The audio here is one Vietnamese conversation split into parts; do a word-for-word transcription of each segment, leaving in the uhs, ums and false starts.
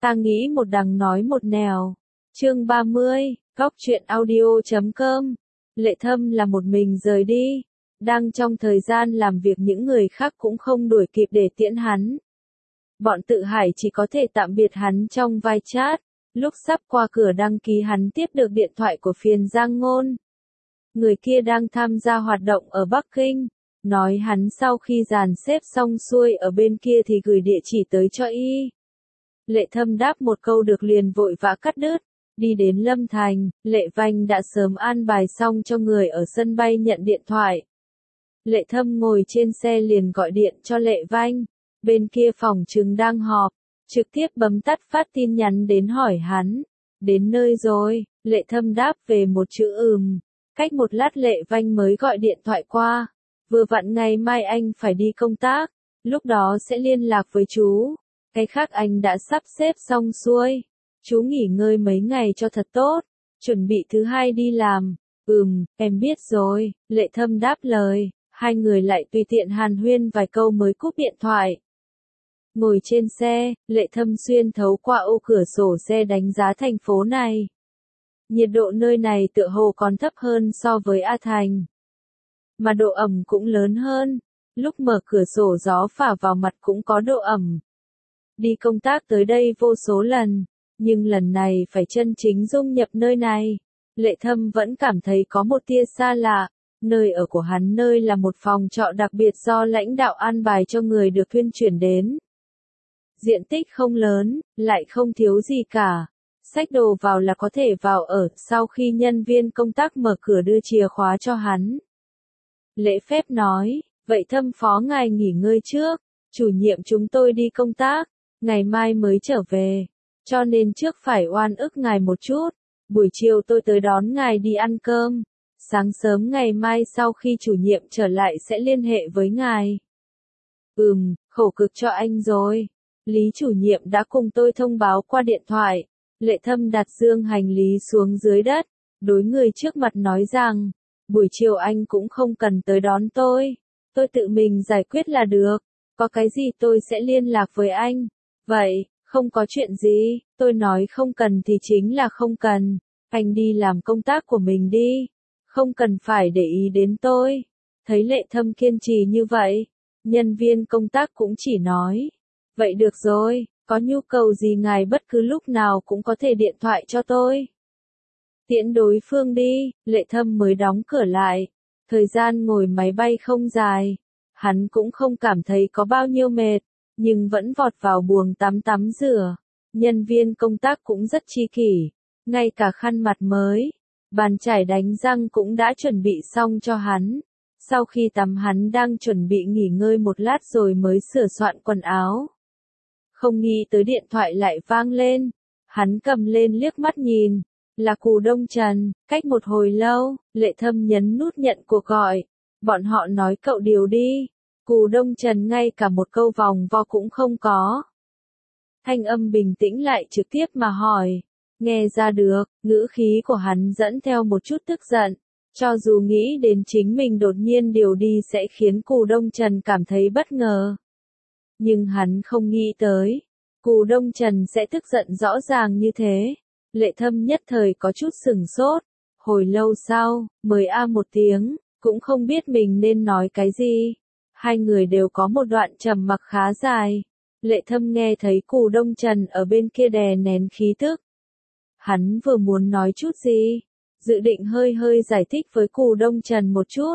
Ta nghĩ một đằng nói một nẻo. Chương ba mươi, Góc truyện audio chấm com. Lệ Thâm là một mình rời đi. Đang trong thời gian làm việc những người khác cũng không đuổi kịp để tiễn hắn. Bọn Tự Hải chỉ có thể tạm biệt hắn trong vai chat. Lúc sắp qua cửa đăng ký hắn tiếp được điện thoại của phiền Giang Ngôn. Người kia đang tham gia hoạt động ở Bắc Kinh. Nói hắn sau khi dàn xếp xong xuôi ở bên kia thì gửi địa chỉ tới cho y. Lệ Thâm đáp một câu được liền vội vã cắt đứt. Đi đến Lâm Thành, Lệ Vanh đã sớm an bài xong cho người ở sân bay nhận điện thoại. Lệ Thâm ngồi trên xe liền gọi điện cho Lệ Vanh. Bên kia phòng trừng đang họp, trực tiếp bấm tắt phát tin nhắn đến hỏi hắn. Đến nơi rồi, Lệ Thâm đáp về một chữ ừm. Cách một lát Lệ Vanh mới gọi điện thoại qua. Vừa vặn ngày mai anh phải đi công tác, lúc đó sẽ liên lạc với chú. Cái khác anh đã sắp xếp xong xuôi. Chú nghỉ ngơi mấy ngày cho thật tốt, chuẩn bị thứ hai đi làm. Ừm, em biết rồi, Lệ Thâm đáp lời. Hai người lại tùy tiện hàn huyên vài câu mới cúp điện thoại. Ngồi trên xe, Lệ Thâm xuyên thấu qua ô cửa sổ xe đánh giá thành phố này. Nhiệt độ nơi này tựa hồ còn thấp hơn so với A Thành. Mà độ ẩm cũng lớn hơn. Lúc mở cửa sổ gió phả vào mặt cũng có độ ẩm. Đi công tác tới đây vô số lần, nhưng lần này phải chân chính dung nhập nơi này. Lệ Thâm vẫn cảm thấy có một tia xa lạ. Nơi ở của hắn nơi là một phòng trọ đặc biệt do lãnh đạo an bài cho người được thuyên chuyển đến. Diện tích không lớn, lại không thiếu gì cả. Xách đồ vào là có thể vào ở, sau khi nhân viên công tác mở cửa đưa chìa khóa cho hắn. Lễ phép nói, vậy Thâm phó ngài nghỉ ngơi trước, chủ nhiệm chúng tôi đi công tác, ngày mai mới trở về, cho nên trước phải oan ức ngài một chút, buổi chiều tôi tới đón ngài đi ăn cơm, sáng sớm ngày mai sau khi chủ nhiệm trở lại sẽ liên hệ với ngài. Ừm, khổ cực cho anh rồi, Lý chủ nhiệm đã cùng tôi thông báo qua điện thoại. Lệ Thâm đặt dương hành lý xuống dưới đất, đối người trước mặt nói rằng, buổi chiều anh cũng không cần tới đón tôi, tôi tự mình giải quyết là được, có cái gì tôi sẽ liên lạc với anh. Vậy, không có chuyện gì, tôi nói không cần thì chính là không cần, anh đi làm công tác của mình đi, không cần phải để ý đến tôi. Thấy Lệ Thâm kiên trì như vậy, nhân viên công tác cũng chỉ nói, vậy được rồi. Có nhu cầu gì ngài bất cứ lúc nào cũng có thể điện thoại cho tôi. Tiễn đối phương đi, Lệ Thâm mới đóng cửa lại. Thời gian ngồi máy bay không dài. Hắn cũng không cảm thấy có bao nhiêu mệt, nhưng vẫn vọt vào buồng tắm tắm rửa. Nhân viên công tác cũng rất chi kỷ, ngay cả khăn mặt mới, bàn chải đánh răng cũng đã chuẩn bị xong cho hắn. Sau khi tắm hắn đang chuẩn bị nghỉ ngơi một lát rồi mới sửa soạn quần áo. Không nghĩ tới điện thoại lại vang lên. Hắn cầm lên liếc mắt nhìn. Là Cù Đông Trần. Cách một hồi lâu, Lệ Thâm nhấn nút nhận cuộc gọi. Bọn họ nói cậu điều đi. Cù Đông Trần ngay cả một câu vòng vo cũng không có. Thanh âm bình tĩnh lại trực tiếp mà hỏi. Nghe ra được, ngữ khí của hắn dẫn theo một chút tức giận. Cho dù nghĩ đến chính mình đột nhiên điều đi sẽ khiến Cù Đông Trần cảm thấy bất ngờ. Nhưng hắn không nghĩ tới, Cù Đông Trần sẽ tức giận rõ ràng như thế. Lệ Thâm nhất thời có chút sửng sốt. Hồi lâu sau, mới a một tiếng, cũng không biết mình nên nói cái gì. Hai người đều có một đoạn trầm mặc khá dài. Lệ Thâm nghe thấy Cù Đông Trần ở bên kia đè nén khí tức. Hắn vừa muốn nói chút gì, dự định hơi hơi giải thích với Cù Đông Trần một chút.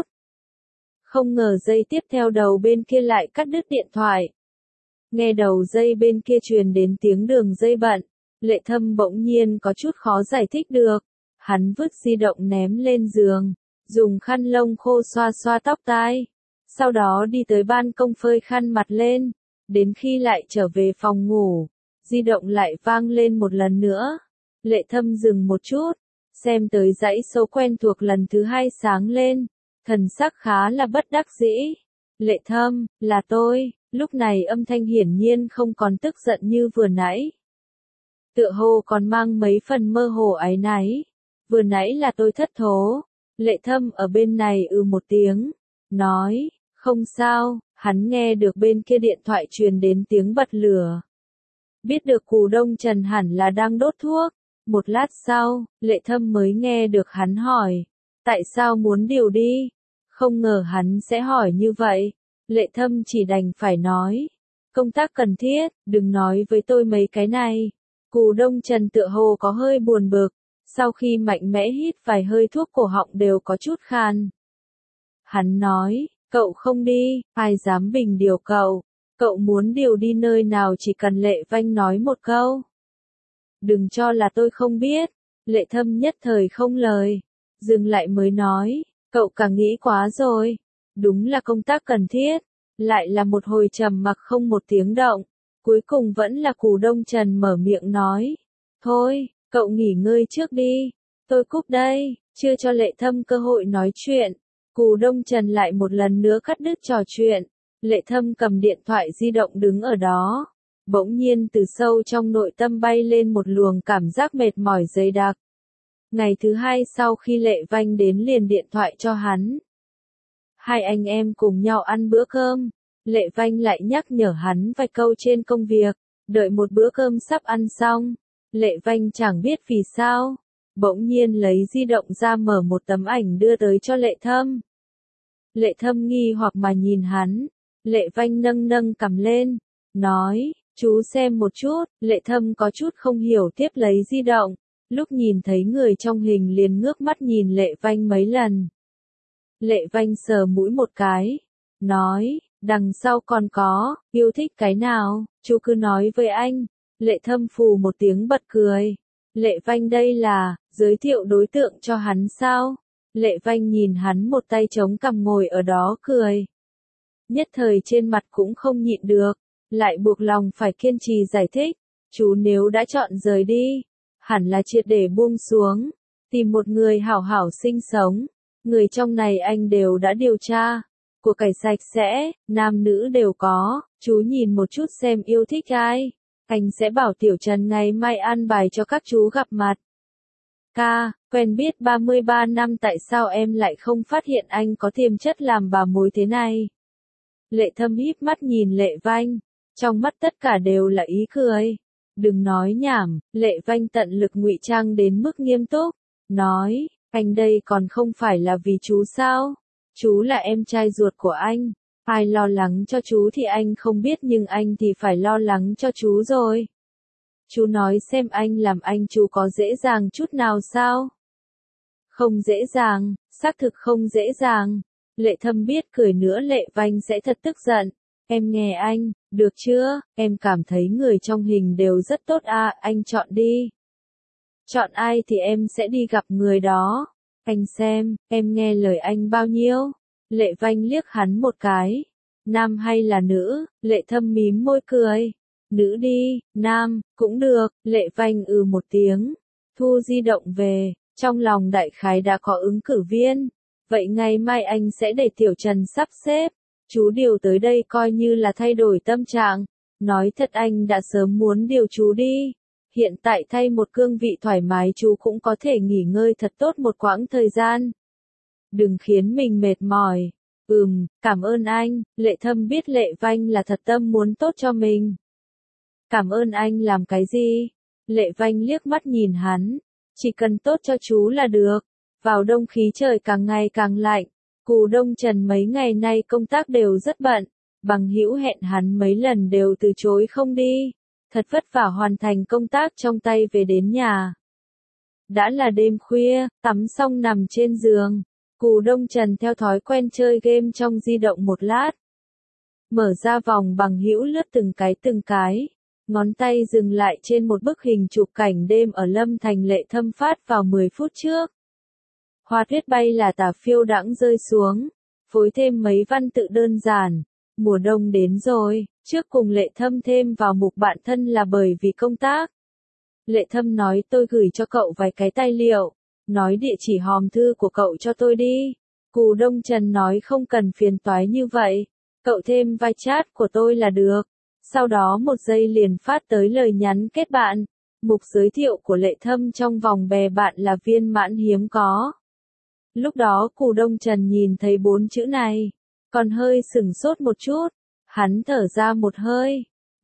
Không ngờ giây tiếp theo đầu bên kia lại cắt đứt điện thoại. Nghe đầu dây bên kia truyền đến tiếng đường dây bận, Lệ Thâm bỗng nhiên có chút khó giải thích được. Hắn vứt di động ném lên giường, dùng khăn lông khô xoa xoa tóc tai. Sau đó đi tới ban công phơi khăn mặt lên. Đến khi lại trở về phòng ngủ, di động lại vang lên một lần nữa. Lệ Thâm dừng một chút, xem tới dãy số quen thuộc lần thứ hai sáng lên. Thần sắc khá là bất đắc dĩ. Lệ Thâm, là tôi. Lúc này âm thanh hiển nhiên không còn tức giận như vừa nãy. Tựa hồ còn mang mấy phần mơ hồ áy náy. Vừa nãy là tôi thất thố. Lệ Thâm ở bên này ừ một tiếng. Nói, không sao, hắn nghe được bên kia điện thoại truyền đến tiếng bật lửa. biết được Cù Đông Trần hẳn là đang đốt thuốc. Một lát sau, Lệ Thâm mới nghe được hắn hỏi, tại sao muốn điều đi? Không ngờ hắn sẽ hỏi như vậy. Lệ Thâm chỉ đành phải nói, công tác cần thiết, đừng nói với tôi mấy cái này. Cù Đông Trần tựa hồ có hơi buồn bực, sau khi mạnh mẽ hít vài hơi thuốc cổ họng đều có chút khan. Hắn nói, cậu không đi, ai dám bình điều cậu, cậu muốn điều đi nơi nào chỉ cần Lệ Vanh nói một câu. Đừng cho là tôi không biết. Lệ Thâm nhất thời không lời, dừng lại mới nói, cậu càng nghĩ quá rồi, đúng là công tác cần thiết. Lại là một hồi trầm mặc không một tiếng động, cuối cùng vẫn là Cù Đông Trần mở miệng nói, thôi, cậu nghỉ ngơi trước đi, tôi cúp đây. Chưa cho Lệ Thâm cơ hội nói chuyện, Cù Đông Trần lại một lần nữa cắt đứt trò chuyện. Lệ Thâm cầm điện thoại di động đứng ở đó, bỗng nhiên từ sâu trong nội tâm bay lên một luồng cảm giác mệt mỏi dày đặc. Ngày thứ hai sau khi Lệ Vanh đến liền điện thoại cho hắn. Hai anh em cùng nhau ăn bữa cơm, Lệ Vanh lại nhắc nhở hắn vài câu trên công việc, đợi một bữa cơm sắp ăn xong, Lệ Vanh chẳng biết vì sao, bỗng nhiên lấy di động ra mở một tấm ảnh đưa tới cho Lệ Thâm. Lệ Thâm nghi hoặc mà nhìn hắn, Lệ Vanh nâng nâng cầm lên, nói, chú xem một chút. Lệ Thâm có chút không hiểu tiếp lấy di động, lúc nhìn thấy người trong hình liền ngước mắt nhìn Lệ Vanh mấy lần. Lệ Vanh sờ mũi một cái, nói, đằng sau còn có, yêu thích cái nào, chú cứ nói với anh. Lệ Thâm phù một tiếng bật cười. Lệ Vanh đây là, giới thiệu đối tượng cho hắn sao? Lệ Vanh nhìn hắn một tay chống cằm ngồi ở đó cười. Nhất thời trên mặt cũng không nhịn được, lại buộc lòng phải kiên trì giải thích. Chú nếu đã chọn rời đi, hẳn là triệt để buông xuống, tìm một người hảo hảo sinh sống. Người trong này anh đều đã điều tra, của cải sạch sẽ, nam nữ đều có, chú nhìn một chút xem yêu thích ai. Anh sẽ bảo Tiểu Trần ngày mai an bài cho các chú gặp mặt. Ca, quen biết ba mươi ba năm tại sao em lại không phát hiện anh có tiềm chất làm bà mối thế này? Lệ Thâm híp mắt nhìn Lệ Vanh, trong mắt tất cả đều là ý cười. Đừng nói nhảm, Lệ Vanh tận lực ngụy trang đến mức nghiêm túc, nói, anh đây còn không phải là vì chú sao? Chú là em trai ruột của anh, ai lo lắng cho chú thì anh không biết nhưng anh thì phải lo lắng cho chú rồi. Chú nói xem anh làm anh chú có dễ dàng chút nào sao? Không dễ dàng, xác thực không dễ dàng. Lệ Thâm biết cười nữa Lệ Vanh sẽ thật tức giận. Em nghe anh, được chưa? Em cảm thấy người trong hình đều rất tốt à, anh chọn đi. Chọn ai thì em sẽ đi gặp người đó. Anh xem, em nghe lời anh bao nhiêu? Lệ Vanh liếc hắn một cái. Nam hay là nữ? Lệ Thâm mím môi cười. Nữ đi, nam, cũng được. Lệ Vanh ừ một tiếng, thu di động về, trong lòng đại khái đã có ứng cử viên. Vậy ngày mai anh sẽ để Tiểu Trần sắp xếp. Chú điều tới đây coi như là thay đổi tâm trạng. Nói thật anh đã sớm muốn điều chú đi. Hiện tại thay một cương vị thoải mái chú cũng có thể nghỉ ngơi thật tốt một quãng thời gian. Đừng khiến mình mệt mỏi. Ừm, cảm ơn anh. Lệ Thâm biết Lệ Vanh là thật tâm muốn tốt cho mình. Cảm ơn anh làm cái gì? Lệ Vanh liếc mắt nhìn hắn. Chỉ cần tốt cho chú là được. Vào đông khí trời càng ngày càng lạnh. Cù Đông Trần mấy ngày nay công tác đều rất bận. Bằng hữu hẹn hắn mấy lần đều từ chối không đi. Thật vất vả hoàn thành công tác trong tay về đến nhà. Đã là đêm khuya, tắm xong nằm trên giường. Cù Đông Trần theo thói quen chơi game trong di động một lát. Mở ra vòng bằng hữu lướt từng cái từng cái. Ngón tay dừng lại trên một bức hình chụp cảnh đêm ở Lâm Thành Lệ Thâm phát vào mười phút trước. Hoa tuyết bay là tả phiêu đãng rơi xuống, phối thêm mấy văn tự đơn giản. Mùa đông đến rồi, trước cùng Lệ Thâm thêm vào mục bạn thân là bởi vì công tác. Lệ Thâm nói tôi gửi cho cậu vài cái tài liệu, nói địa chỉ hòm thư của cậu cho tôi đi. Cù Đông Trần nói không cần phiền toái như vậy, cậu thêm vai chat của tôi là được. Sau đó một giây liền phát tới lời nhắn kết bạn. Mục giới thiệu của Lệ Thâm trong vòng bè bạn là viên mãn hiếm có. Lúc đó Cù Đông Trần nhìn thấy bốn chữ này, còn hơi sửng sốt một chút. Hắn thở ra một hơi,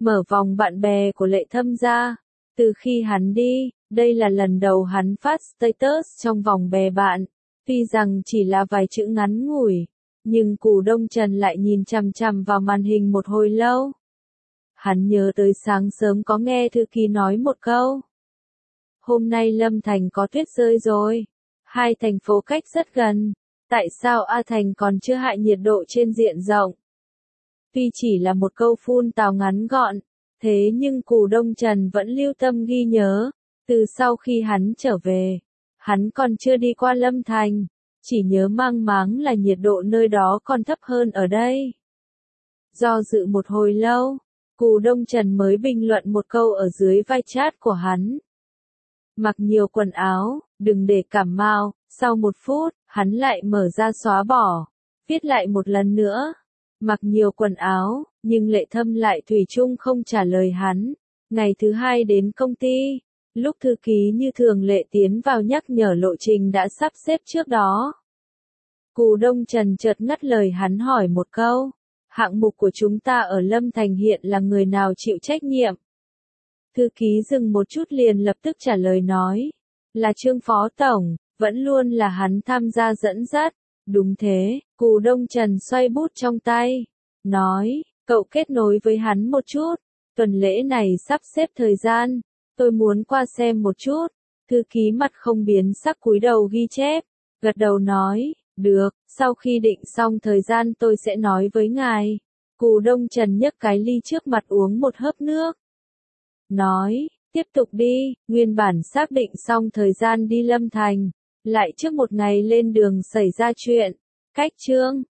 mở vòng bạn bè của Lệ Thâm ra. Từ khi hắn đi, đây là lần đầu hắn phát status trong vòng bè bạn. Tuy rằng chỉ là vài chữ ngắn ngủi, nhưng Cù Đông Trần lại nhìn chằm chằm vào màn hình một hồi lâu. Hắn nhớ tới sáng sớm có nghe thư ký nói một câu. Hôm nay Lâm Thành có tuyết rơi rồi. Hai thành phố cách rất gần. Tại sao A Thành còn chưa hạ nhiệt độ trên diện rộng? Tuy chỉ là một câu phun tào ngắn gọn, thế nhưng Cù Đông Trần vẫn lưu tâm ghi nhớ. Từ sau khi hắn trở về, hắn còn chưa đi qua Lâm Thành, chỉ nhớ mang máng là nhiệt độ nơi đó còn thấp hơn ở đây. Do dự một hồi lâu, Cù Đông Trần mới bình luận một câu ở dưới vai chat của hắn. Mặc nhiều quần áo, đừng để cảm mạo. Sau một phút, hắn lại mở ra xóa bỏ, viết lại một lần nữa. Mặc nhiều quần áo, nhưng Lệ Thâm lại thủy chung không trả lời hắn. Ngày thứ hai đến công ty, lúc thư ký như thường lệ tiến vào nhắc nhở lộ trình đã sắp xếp trước đó. Cù Đông Trần chợt ngắt lời hắn hỏi một câu. Hạng mục của chúng ta ở Lâm Thành hiện là người nào chịu trách nhiệm? Thư ký dừng một chút liền lập tức trả lời nói. Là Trương Phó Tổng, vẫn luôn là hắn tham gia dẫn dắt. Đúng thế, Cù Đông Trần xoay bút trong tay. Nói, cậu kết nối với hắn một chút. Tuần lễ này sắp xếp thời gian. Tôi muốn qua xem một chút. Thư ký mặt không biến sắc cúi đầu ghi chép. Gật đầu nói, được, sau khi định xong thời gian tôi sẽ nói với ngài. Cù Đông Trần nhấc cái ly trước mặt uống một hớp nước. Nói, tiếp tục đi, nguyên bản xác định xong thời gian đi Lâm Thành. Lại trước một ngày lên đường xảy ra chuyện. Cách chương